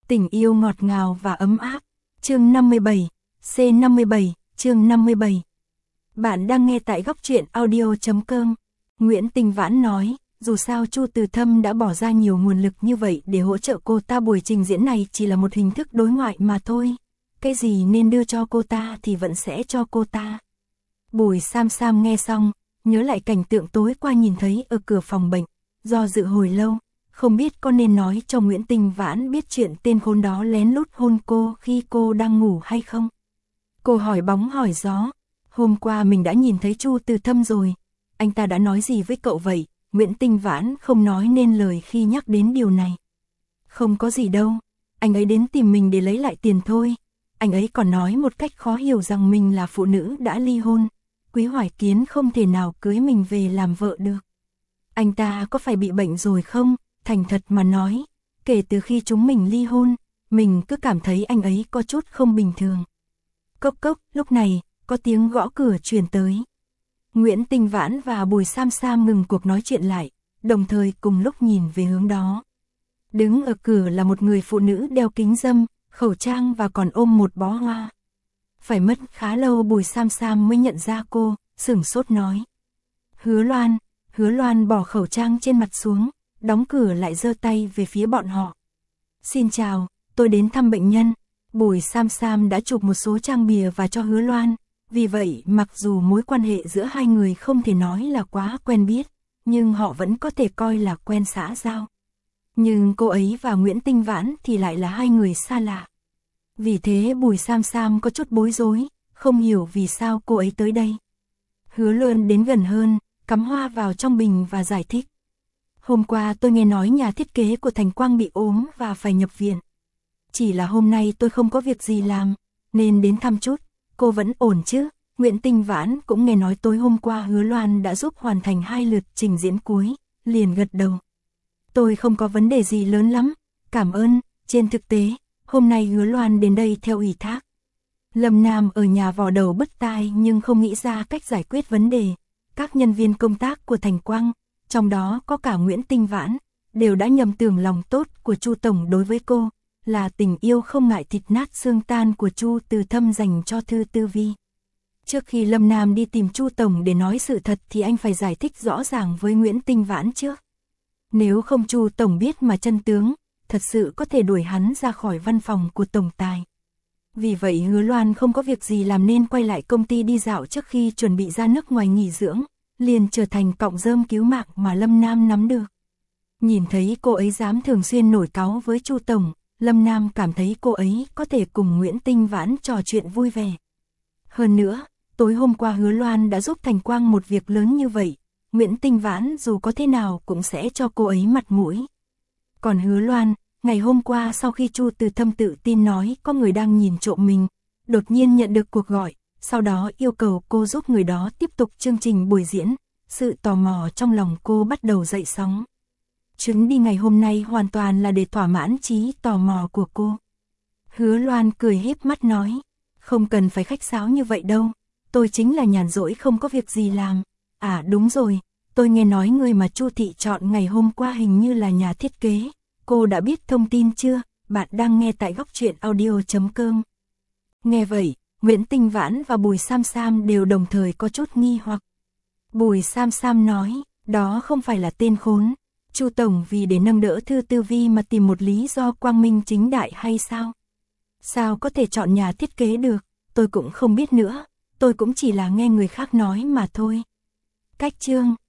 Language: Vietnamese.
Tình yêu ngọt ngào và ấm áp. Chương 57, C57, chương 57. Bạn đang nghe tại góc truyện audio.com. Nguyễn Tinh Vãn nói, dù sao Chu Từ Thâm đã bỏ ra nhiều nguồn lực như vậy để hỗ trợ cô ta, buổi trình diễn này chỉ là một hình thức đối ngoại mà thôi. Cái gì nên đưa cho cô ta thì vẫn sẽ cho cô ta. Bùi Sam Sam nghe xong, nhớ lại cảnh tượng tối qua nhìn thấy ở cửa phòng bệnh, do dự hồi lâu, không biết có nên nói cho Nguyễn Tinh Vãn biết chuyện tên khốn đó lén lút hôn cô khi cô đang ngủ hay không. Cô hỏi bóng hỏi gió, hôm qua mình đã nhìn thấy Chu Từ Thâm rồi, anh ta đã nói gì với cậu vậy? Nguyễn Tinh Vãn không nói nên lời khi nhắc đến điều này. Không có gì đâu, anh ấy đến tìm mình để lấy lại tiền thôi. Anh ấy còn nói một cách khó hiểu rằng mình là phụ nữ đã ly hôn, Quý Hoài Kiến không thể nào cưới mình về làm vợ được. Anh ta có phải bị bệnh rồi không? Thành thật mà nói, kể từ khi chúng mình ly hôn, mình cứ cảm thấy anh ấy có chút không bình thường. Cốc cốc, lúc này, có tiếng gõ cửa truyền tới. Nguyễn Tinh Vãn và Bùi Sam Sam ngừng cuộc nói chuyện lại, đồng thời cùng lúc nhìn về hướng đó. Đứng ở cửa là một người phụ nữ đeo kính râm, khẩu trang và còn ôm một bó hoa. Phải mất khá lâu Bùi Sam Sam mới nhận ra cô, sửng sốt nói. Hứa Loan bỏ khẩu trang trên mặt xuống, đóng cửa lại giơ tay về phía bọn họ. Xin chào, tôi đến thăm bệnh nhân. Bùi Sam Sam đã chụp một số trang bìa và cho Hứa Loan. Vì vậy, mặc dù mối quan hệ giữa hai người không thể nói là quá quen biết, nhưng họ vẫn có thể coi là quen xã giao. Nhưng cô ấy và Nguyễn Tinh Vãn thì lại là hai người xa lạ. Vì thế Bùi Sam Sam có chút bối rối, không hiểu vì sao cô ấy tới đây. Hứa Loan đến gần hơn, cắm hoa vào trong bình và giải thích. Hôm qua tôi nghe nói nhà thiết kế của Thành Quang bị ốm và phải nhập viện. Chỉ là hôm nay tôi không có việc gì làm, nên đến thăm chút. Cô vẫn ổn chứ? Nguyễn Tinh Vãn cũng nghe nói tối hôm qua Hứa Loan đã giúp hoàn thành 2 lượt trình diễn cuối, liền gật đầu. Tôi không có vấn đề gì lớn lắm, cảm ơn. Trên thực tế, hôm nay Hứa Loan đến đây theo ủy thác. Lâm Nam ở nhà vò đầu bứt tai nhưng không nghĩ ra cách giải quyết vấn đề. Các nhân viên công tác của Thành Quang, trong đó có cả Nguyễn Tinh Vãn, đều đã nhầm tưởng lòng tốt của Chu Tổng đối với cô, là tình yêu không ngại thịt nát xương tan của Chu Từ Thâm dành cho Thư Tư Vi. Trước khi Lâm Nam đi tìm Chu Tổng để nói sự thật thì anh phải giải thích rõ ràng với Nguyễn Tinh Vãn trước. Nếu không Chu Tổng biết mà chân tướng, thật sự có thể đuổi hắn ra khỏi văn phòng của Tổng Tài. Vì vậy Hứa Loan không có việc gì làm nên quay lại công ty đi dạo trước khi chuẩn bị ra nước ngoài nghỉ dưỡng, liền trở thành cọng rơm cứu mạng mà Lâm Nam nắm được. Nhìn thấy cô ấy dám thường xuyên nổi cáu với Chu Tổng, Lâm Nam cảm thấy cô ấy có thể cùng Nguyễn Tinh Vãn trò chuyện vui vẻ. Hơn nữa, tối hôm qua Hứa Loan đã giúp Thành Quang một việc lớn như vậy, Nguyễn Tinh Vãn dù có thế nào cũng sẽ cho cô ấy mặt mũi. Còn Hứa Loan, ngày hôm qua sau khi Chu Từ Thâm tự tin nói có người đang nhìn trộm mình, đột nhiên nhận được cuộc gọi, sau đó yêu cầu cô giúp người đó tiếp tục chương trình buổi diễn, sự tò mò trong lòng cô bắt đầu dậy sóng. Chuyến đi ngày hôm nay hoàn toàn là để thỏa mãn trí tò mò của cô. Hứa Loan cười híp mắt nói, không cần phải khách sáo như vậy đâu, tôi chính là nhàn rỗi không có việc gì làm. À đúng rồi, tôi nghe nói người mà Chu Thị chọn ngày hôm qua hình như là nhà thiết kế, cô đã biết thông tin chưa? Bạn đang nghe tại góc truyện audio.com. Nghe vậy, Nguyễn Tinh Vãn và Bùi Sam Sam đều đồng thời có chút nghi hoặc. Bùi Sam Sam nói, đó không phải là tên khốn. Chu Tổng vì để nâng đỡ Thư Tư Vi mà tìm một lý do quang minh chính đại hay sao? Sao có thể chọn nhà thiết kế được? Tôi cũng không biết nữa, tôi cũng chỉ là nghe người khác nói mà thôi. Cách chương